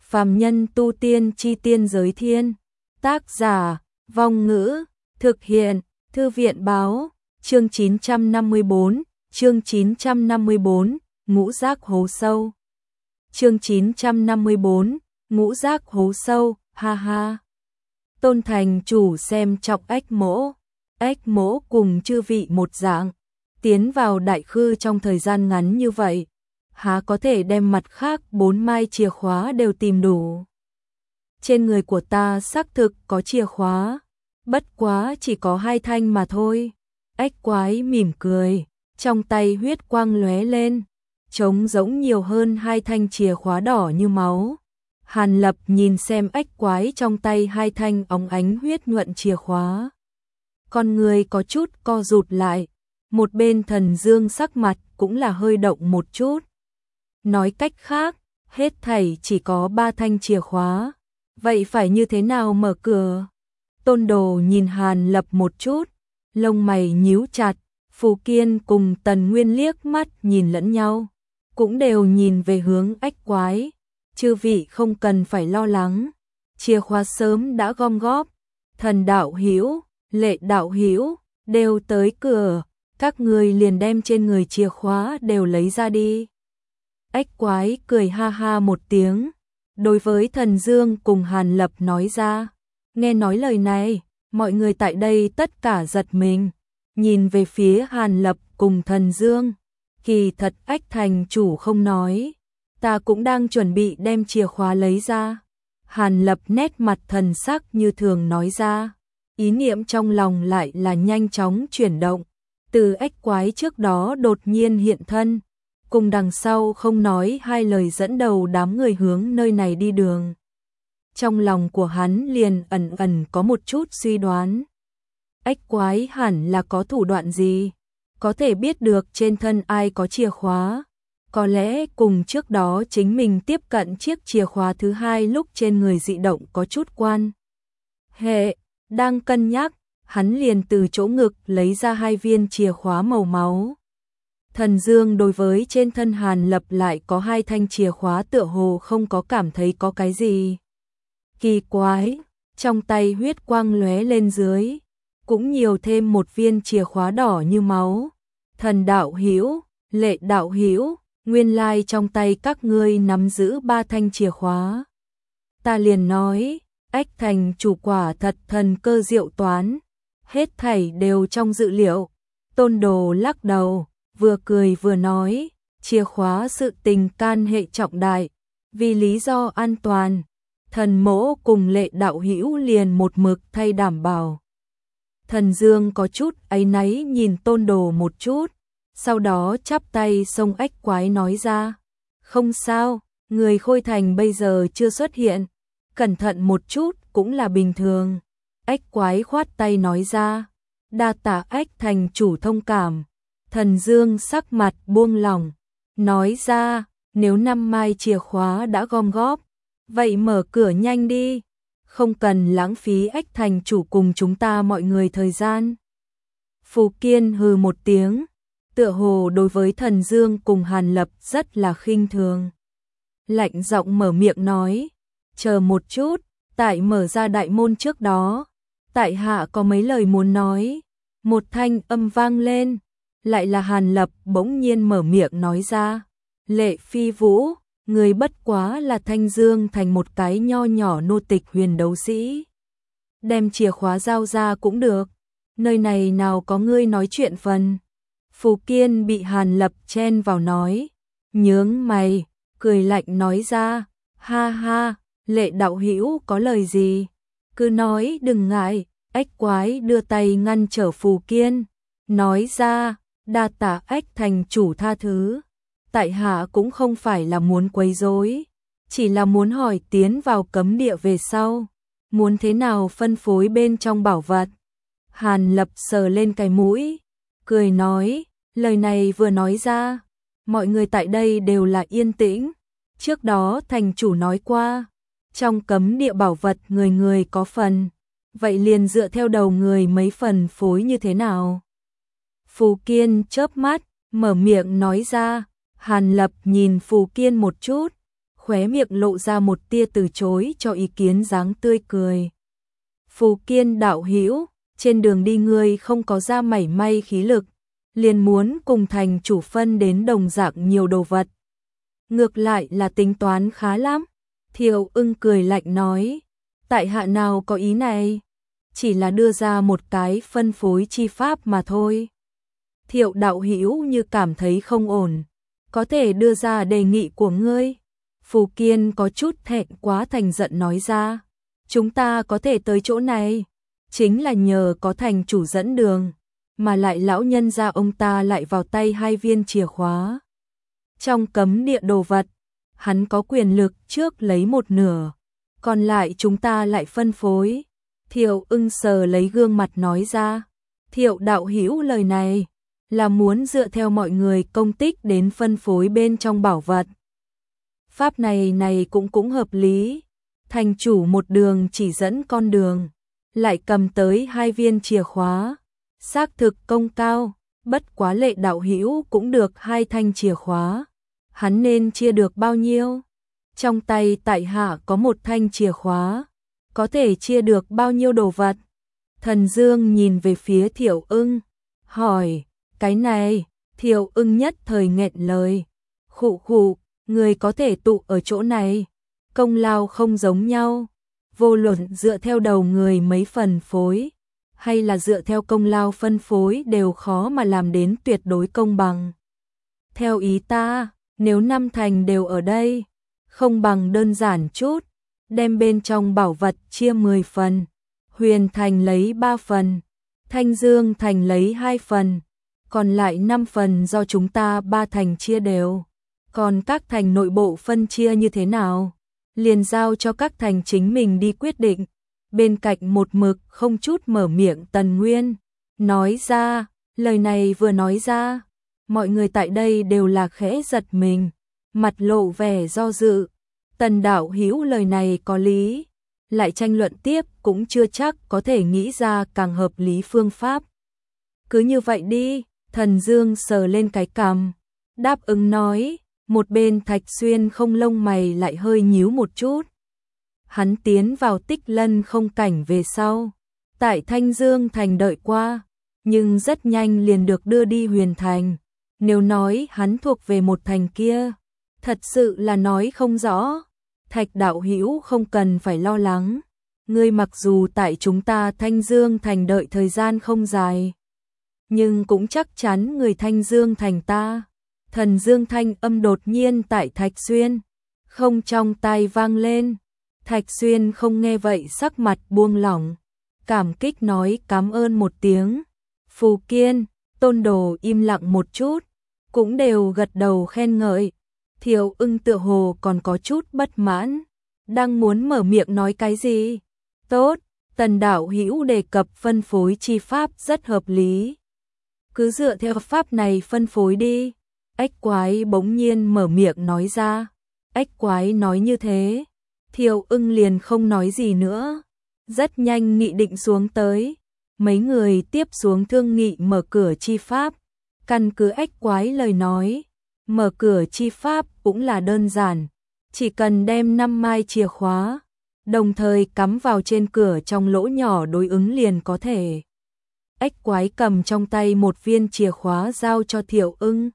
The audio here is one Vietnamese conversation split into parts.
Phàm nhân tu tiên chi tiên giới thiên. Tác giả, Vong Ngữ, thực hiện, Thư viện báo, chương 954, chương 954, ngũ giác hố sâu. Chương 954, ngũ giác hố sâu, ha ha. Tôn thành chủ xem trọng ếch mỗ cùng chư vị một dạng, tiến vào đại khư trong thời gian ngắn như vậy, há có thể đem mặt khác 4 mai chìa khóa đều tìm đủ. Trên người của ta xác thực có chìa khóa, bất quá chỉ có 2 thanh mà thôi. Ếch quái mỉm cười, trong tay huyết quang lóe lên, trống rỗng nhiều hơn 2 thanh chìa khóa đỏ như máu. Hàn Lập nhìn xem ếch quái trong tay 2 thanh óng ánh huyết nhuận chìa khóa. Con người có chút co rụt lại, một bên Thần Dương sắc mặt cũng là hơi động một chút. Nói cách khác, hết thảy chỉ có 3 thanh chìa khóa, vậy phải như thế nào mở cửa? Tôn Đồ nhìn Hàn Lập một chút, lông mày nhíu chặt, Phù Kiên cùng Tần Nguyên liếc mắt nhìn lẫn nhau, cũng đều nhìn về hướng ếch quái. Chư vị không cần phải lo lắng, chìa khóa sớm đã gom góp, Thần đạo hữu, Lệ đạo hữu đều tới cửa, các người liền đem trên người chìa khóa đều lấy ra đi. Ếch quái cười ha ha một tiếng, đối với Thần Dương cùng Hàn Lập nói ra. Nghe nói lời này, mọi người tại đây tất cả giật mình, nhìn về phía Hàn Lập cùng Thần Dương. Kỳ thật ếch thành chủ không nói, ta cũng đang chuẩn bị đem chìa khóa lấy ra. Hàn Lập nét mặt thần sắc như thường nói ra, ý niệm trong lòng lại là nhanh chóng chuyển động. Từ ếch quái trước đó đột nhiên hiện thân, cùng đằng sau không nói hai lời dẫn đầu đám người hướng nơi này đi đường. Trong lòng của hắn liền ẩn ẩn có một chút suy đoán. Ếch quái hẳn là có thủ đoạn gì, có thể biết được trên thân ai có chìa khóa. Có lẽ cùng trước đó chính mình tiếp cận chiếc chìa khóa thứ 2 lúc trên người dị động có chút quan hệ. Đang cân nhắc, hắn liền từ chỗ ngực lấy ra 2 viên chìa khóa màu máu. Thần Dương đối với trên thân Hàn Lập lại có 2 thanh chìa khóa tựa hồ không có cảm thấy có cái gì kỳ quái, trong tay huyết quang lóe lên dưới, cũng nhiều thêm 1 viên chìa khóa đỏ như máu. Thần đạo hữu, Lệ đạo hữu, nguyên lai trong tay các ngươi nắm giữ 3 thanh chìa khóa. Ta liền nói, ếch thành chủ quả thật thần cơ diệu toán, hết thảy đều trong dự liệu. Tôn Đồ lắc đầu, vừa cười vừa nói, chìa khóa sự tình can hệ trọng đại, vì lý do an toàn, thần mỗ cùng Lệ đạo hữu liền một mực thay đảm bảo. Thần Dương có chút áy náy nhìn Tôn Đồ một chút, sau đó chắp tay xông ếch quái nói ra, không sao, người Khôi Thành bây giờ chưa xuất hiện, cẩn thận một chút cũng là bình thường. Ếch quái khoát tay nói ra, đa tạ ếch thành chủ thông cảm. Thần Dương sắc mặt buông lỏng, nói ra, nếu 5 mai chìa khóa đã gom góp, vậy mở cửa nhanh đi, không cần lãng phí ếch thành chủ cùng chúng ta mọi người thời gian. Phù Kiên hừ một tiếng, tựa hồ đối với Thần Dương cùng Hàn Lập rất là khinh thường. Lạnh giọng mở miệng nói, chờ một chút, tại mở ra đại môn trước đó, tại hạ có mấy lời muốn nói. Một thanh âm vang lên, lại là Hàn Lập bỗng nhiên mở miệng nói ra, Lệ Phi Vũ, người bất quá là Thanh Dương thành một cái nho nhỏ nô tịch huyền đấu sĩ. Đem chìa khóa giao ra cũng được, nơi này nào có ngươi nói chuyện phần. Phù Kiên bị Hàn Lập chen vào nói, nhướng mày, cười lạnh nói ra, ha ha, Lệ đạo hữu có lời gì, cứ nói đừng ngại. Ếch quái đưa tay ngăn trở Phù Kiên, nói ra, đa tạ ếch thành chủ tha thứ, tại hạ cũng không phải là muốn quấy rối, chỉ là muốn hỏi tiến vào cấm địa về sau, muốn thế nào phân phối bên trong bảo vật. Hàn Lập sờ lên cái mũi, cười nói, lời này vừa nói ra, mọi người tại đây đều là yên tĩnh. Trước đó thành chủ nói qua, trong cấm địa bảo vật người người có phần, vậy liền dựa theo đầu người mấy phần phối như thế nào. Phù Kiên chớp mắt, mở miệng nói ra. Hàn Lập nhìn Phù Kiên một chút, khóe miệng lộ ra một tia từ chối cho ý kiến dáng tươi cười. Phù Kiên đạo hữu, trên đường đi ngươi không có ra mảy may khí lực, liền muốn cùng thành chủ phân đến đồng dạng nhiều đồ vật. Ngược lại là tính toán khá lắm. Thiệu Ưng cười lạnh nói, tại hạ nào có ý này, chỉ là đưa ra một cái phân phối chi pháp mà thôi. Thiệu đạo hữu như cảm thấy không ổn, có thể đưa ra đề nghị của ngươi. Phù Kiên có chút thẹn quá thành giận nói ra, chúng ta có thể tới chỗ này, chính là nhờ có thành chủ dẫn đường, mà lại lão nhân gia ông ta lại vào tay 2 viên chìa khóa. Trong cấm địa đồ vật, hắn có quyền lực trước lấy 1/2, còn lại chúng ta lại phân phối. Thiệu Ưng sờ lấy gương mặt nói ra, Thiệu đạo hữu lời này là muốn dựa theo mọi người công tích đến phân phối bên trong bảo vật. Pháp này cũng hợp lý, thành chủ một đường chỉ dẫn con đường, lại cầm tới 2 viên chìa khóa, xác thực công cao, bất quá Lệ đạo hữu cũng được 2 thanh chìa khóa, hắn nên chia được bao nhiêu? Trong tay tại hạ có 1 thanh chìa khóa, có thể chia được bao nhiêu đồ vật? Thần Dương nhìn về phía Thiệu Ưng, hỏi, cái này, Thiệu Ưng nhất thời nghẹn lời, khụ khụ, người có thể tụ ở chỗ này, công lao không giống nhau, vô luận dựa theo đầu người mấy phần phối, hay là dựa theo công lao phân phối đều khó mà làm đến tuyệt đối công bằng. Theo ý ta, nếu 5 thành đều ở đây, không bằng đơn giản chút, đem bên trong bảo vật chia 10 phần, Huyền thành lấy 3 phần, Thanh Dương thành lấy 2 phần, còn lại 5 phần do chúng ta 3 thành chia đều. Còn các thành nội bộ phân chia như thế nào, liền giao cho các thành chính mình đi quyết định. Bên cạnh một mực không chút mở miệng Tần Nguyên, nói ra, lời này vừa nói ra, mọi người tại đây đều là khẽ giật mình, mặt lộ vẻ do dự. Tần đạo hữu lời này có lý, lại tranh luận tiếp cũng chưa chắc có thể nghĩ ra càng hợp lý phương pháp. Cứ như vậy đi, Thần Dương sờ lên cái cằm, đáp ứng nói. Một bên Thạch Xuyên không lông mày lại hơi nhíu một chút. Hắn tiến vào Tích Lân không cảnh về sau, tại Thanh Dương thành đợi qua, nhưng rất nhanh liền được đưa đi Huyền thành. Nếu nói hắn thuộc về một thành kia, thật sự là nói không rõ. Thạch đạo hữu không cần phải lo lắng, ngươi mặc dù tại chúng ta Thanh Dương thành đợi thời gian không dài, nhưng cũng chắc chắn người Thanh Dương thành ta. Thần Dương thanh âm đột nhiên tại Thạch Xuyên không trong tai vang lên. Thạch Xuyên không nghe vậy sắc mặt buông lỏng, cảm kích nói cảm ơn một tiếng. Phù Kiên, Tôn Đồ im lặng một chút, cũng đều gật đầu khen ngợi. Thiệu Ưng tựa hồ còn có chút bất mãn, đang muốn mở miệng nói cái gì. Tốt, Tần đạo hữu đề cập phân phối chi pháp rất hợp lý, cứ dựa theo pháp này phân phối đi. Ếch Quái bỗng nhiên mở miệng nói ra. Ếch Quái nói như thế, Thiệu Ưng liền không nói gì nữa. Rất nhanh nghị định xuống tới, mấy người tiếp xuống thương nghị mở cửa chi pháp. Căn cứ Ếch Quái lời nói, mở cửa chi pháp cũng là đơn giản, chỉ cần đem 5 mai chìa khóa, đồng thời cắm vào trên cửa trong lỗ nhỏ đối ứng liền có thể. Ếch Quái cầm trong tay 1 viên chìa khóa giao cho Thiệu Ưng.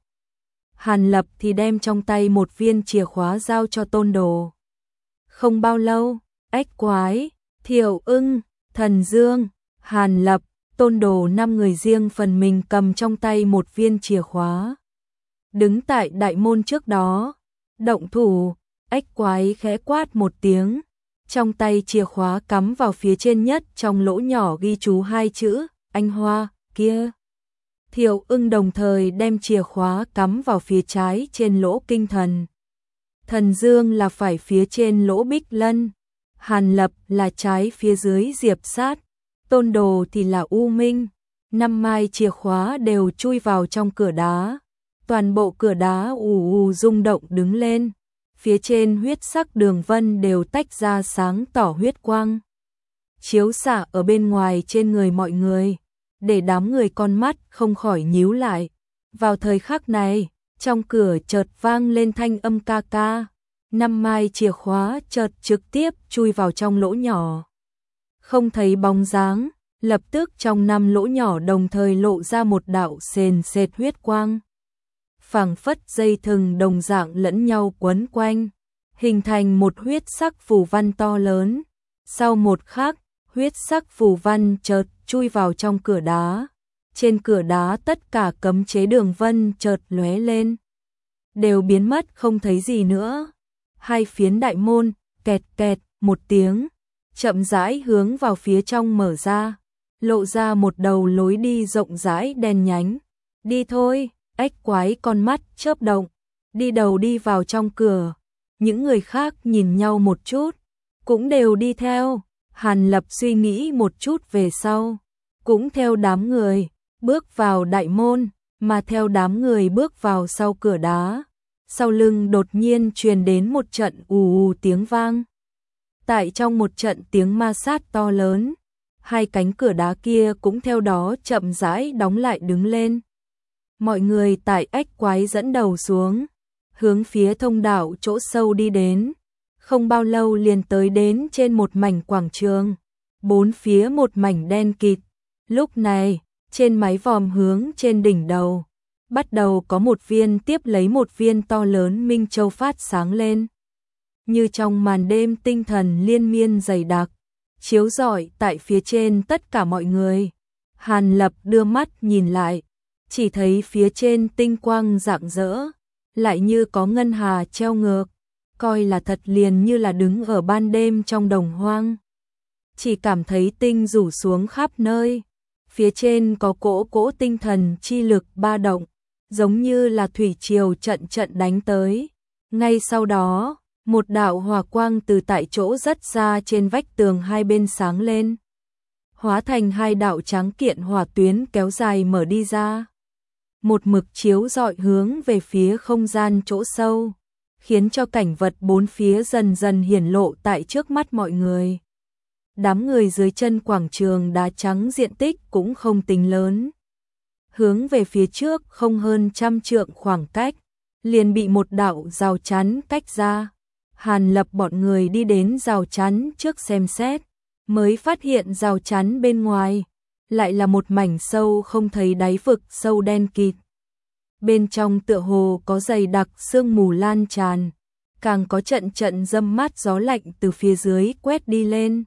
Hàn Lập thì đem trong tay 1 viên chìa khóa giao cho Tôn Đồ. Không bao lâu, Ếch Quái, Thiệu Ưng, Thần Dương, Hàn Lập, Tôn Đồ 5 người riêng phần mình cầm trong tay 1 viên chìa khóa. Đứng tại đại môn trước đó, động thủ. Ếch Quái khẽ quát một tiếng, trong tay chìa khóa cắm vào phía trên nhất trong lỗ nhỏ ghi chú 2 chữ, anh Hoa, kia. Thiệu Ưng đồng thời đem chìa khóa cắm vào phía trái trên lỗ Kinh Thần. Thần Dương là phải phía trên lỗ Bích Lân, Hàn Lập là trái phía dưới Diệp Sát, Tôn Đồ thì là U Minh. 5 mai chìa khóa đều chui vào trong cửa đá, toàn bộ cửa đá ù ù rung động đứng lên, phía trên huyết sắc đường vân đều tách ra sáng tỏ huyết quang, chiếu xạ ở bên ngoài trên người mọi người, để đám người con mắt không khỏi nhíu lại. Vào thời khắc này, trong cửa chợt vang lên thanh âm ca ca, 5 mai chìa khóa chợt trực tiếp chui vào trong lỗ nhỏ. Không thấy bóng dáng, lập tức trong 5 lỗ nhỏ đồng thời lộ ra một đạo sền sệt huyết quang. Phảng phất dây thừng đồng dạng lẫn nhau quấn quanh, hình thành một huyết sắc phù văn to lớn. Sau một khắc, huyết sắc phù văn chợt chui vào trong cửa đá. Trên cửa đá tất cả cấm chế đường vân chợt lóe lên, đều biến mất không thấy gì nữa. Hai phiến đại môn, kẹt kẹt một tiếng, chậm rãi hướng vào phía trong mở ra, lộ ra một đầu lối đi rộng rãi đen nhánh. Đi thôi, ếch quái con mắt chớp động, đi đầu đi vào trong cửa. Những người khác nhìn nhau một chút, cũng đều đi theo. Hàn Lập suy nghĩ một chút về sau, cũng theo đám người, bước vào đại môn, mà theo đám người bước vào sau cửa đá. Sau lưng đột nhiên truyền đến một trận ù ù tiếng vang. Tại trong một trận tiếng ma sát to lớn, hai cánh cửa đá kia cũng theo đó chậm rãi đóng lại đứng lên. Mọi người tại ếch quái dẫn đầu xuống, hướng phía thông đạo chỗ sâu đi đến. Không bao lâu liền tới đến trên một mảnh quảng trường, bốn phía một mảnh đen kịt. Lúc này, trên mái vòm hướng trên đỉnh đầu, bắt đầu có một viên tiếp lấy một viên to lớn minh châu phát sáng lên. Như trong màn đêm tinh thần liên miên dày đặc, chiếu rọi tại phía trên tất cả mọi người. Hàn Lập đưa mắt nhìn lại, chỉ thấy phía trên tinh quang rạng rỡ, lại như có ngân hà treo ngược, coi là thật liền như là đứng ở ban đêm trong đồng hoang. Chỉ cảm thấy tinh rủ xuống khắp nơi, phía trên có cỗ tinh thần chi lực ba động, giống như là thủy triều trận trận đánh tới. Ngay sau đó, một đạo hỏa quang từ tại chỗ rất xa trên vách tường hai bên sáng lên, hóa thành hai đạo trắng kiện hỏa tuyến kéo dài mở đi ra, một mực chiếu rọi hướng về phía không gian chỗ sâu, khiến cho cảnh vật bốn phía dần dần hiển lộ tại trước mắt mọi người. Đám người dưới chân quảng trường đá trắng diện tích cũng không tính lớn, hướng về phía trước không hơn 100 trượng khoảng cách, liền bị một đạo rào chắn cách ra. Hàn Lập bọn người đi đến rào chắn trước xem xét, mới phát hiện rào chắn bên ngoài lại là một mảnh sâu không thấy đáy vực sâu đen kịt. Bên trong tựa hồ có dày đặc sương mù lan tràn, càng có trận trận râm mát gió lạnh từ phía dưới quét đi lên.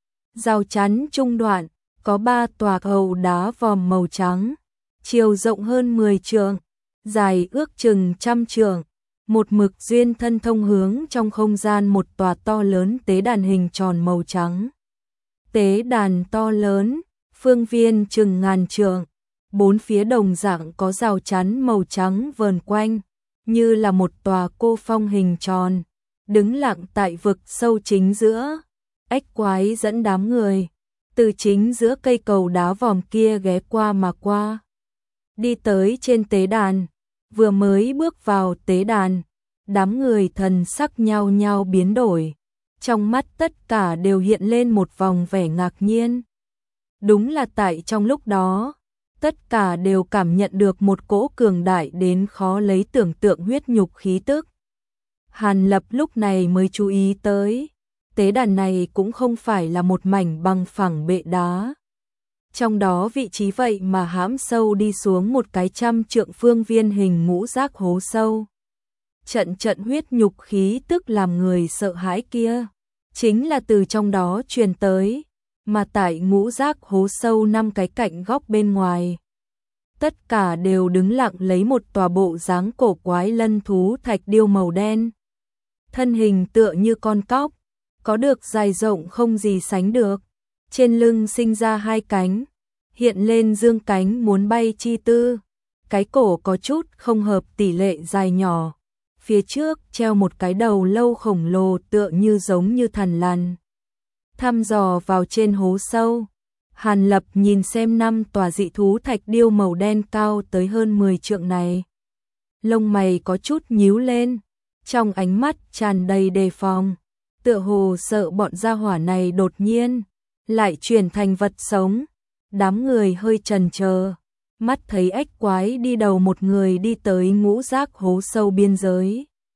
Rào chắn trung đoạn có 3 tòa cầu đá vòm màu trắng, chiều rộng hơn 10 trượng, dài ước chừng 100 trượng, một mực duyên thân thông hướng trong không gian một tòa to lớn tế đàn hình tròn màu trắng. Tế đàn to lớn, phương viên chừng ngàn trượng, bốn phía đồng dạng có rào chắn màu trắng vờn quanh, như là một tòa cô phong hình tròn, đứng lặng tại vực sâu chính giữa. Ếch quái dẫn đám người, từ chính giữa cây cầu đá vòm kia ghé qua mà qua. Đi tới trên tế đàn, vừa mới bước vào tế đàn, đám người thần sắc nhao nhao biến đổi, trong mắt tất cả đều hiện lên một vòng vẻ ngạc nhiên. Đúng là tại trong lúc đó, tất cả đều cảm nhận được một cỗ cường đại đến khó lấy tưởng tượng huyết nhục khí tức. Hàn Lập lúc này mới chú ý tới, tế đàn này cũng không phải là một mảnh bằng phẳng bệ đá. Trong đó vị trí vậy mà hãm sâu đi xuống một cái 100 trượng phương viên hình ngũ giác hố sâu. Trận trận huyết nhục khí tức làm người sợ hãi kia, chính là từ trong đó truyền tới, mà tại ngũ giác hố sâu 5 cái cạnh góc bên ngoài. Tất cả đều đứng lặng lấy một tòa bộ dáng cổ quái lân thú thạch điêu màu đen. Thân hình tựa như con cóc, có được dài rộng không gì sánh được, trên lưng sinh ra 2 cánh, hiện lên dương cánh muốn bay chi tư, cái cổ có chút không hợp tỷ lệ dài nhỏ, phía trước treo một cái đầu lâu khổng lồ tựa như giống như thằn lằn. Thăm dò vào trên hố sâu, Hàn Lập nhìn xem 5 tòa dị thú thạch điêu màu đen cao tới hơn 10 trượng này. Lông mày có chút nhíu lên, trong ánh mắt tràn đầy đề phòng, tựa hồ sợ bọn gia hỏa này đột nhiên lại chuyển thành vật sống. Đám người hơi chần chờ, mắt thấy ếch quái đi đầu một người đi tới ngũ giác hố sâu biên giới.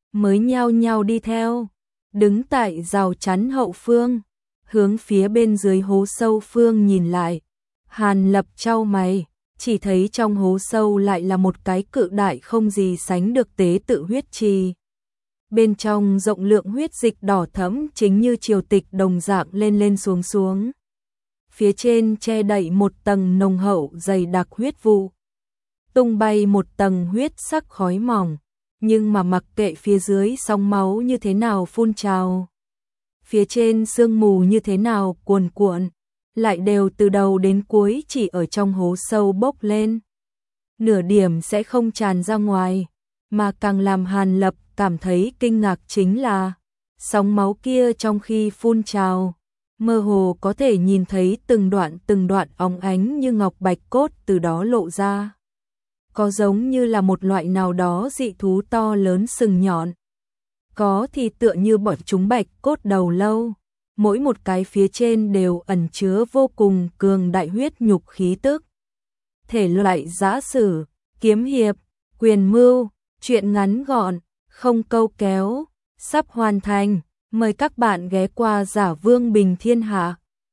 mới nhao nhao đi theo, đứng tại rào chắn hậu phương, hướng phía bên dưới hố sâu phương nhìn lại. Hàn Lập chau mày, chỉ thấy trong hố sâu lại là một cái cự đại không gì sánh được tế tự huyết trì. Bên trong rộng lượng huyết dịch đỏ thẫm chính như triều tịch đồng dạng lên lên xuống xuống. Phía trên che đậy một tầng nồng hậu dày đặc huyết vụ, tung bay một tầng huyết sắc khói mỏng, nhưng mà mặc kệ phía dưới sóng máu như thế nào phun trào, phía trên sương mù như thế nào cuồn cuộn, lại đều từ đầu đến cuối chỉ ở trong hố sâu bốc lên. Nửa điểm sẽ không tràn ra ngoài, mà càng làm Hàn Lập cảm thấy kinh ngạc chính là sóng máu kia trong khi phun trào, mơ hồ có thể nhìn thấy từng đoạn óng ánh như ngọc bạch cốt từ đó lộ ra. Có giống như là một loại nào đó dị thú to lớn sừng nhọn, có thì tựa như bọn chúng bạch cốt đầu lâu, mỗi một cái phía trên đều ẩn chứa vô cùng cường đại huyết nhục khí tức. Thể loại giã sử, kiếm hiệp, quyền mưu, truyện ngắn gọn, không câu kéo, sắp hoàn thành, mời các bạn ghé qua Giả Vương Bình Thiên Hạ.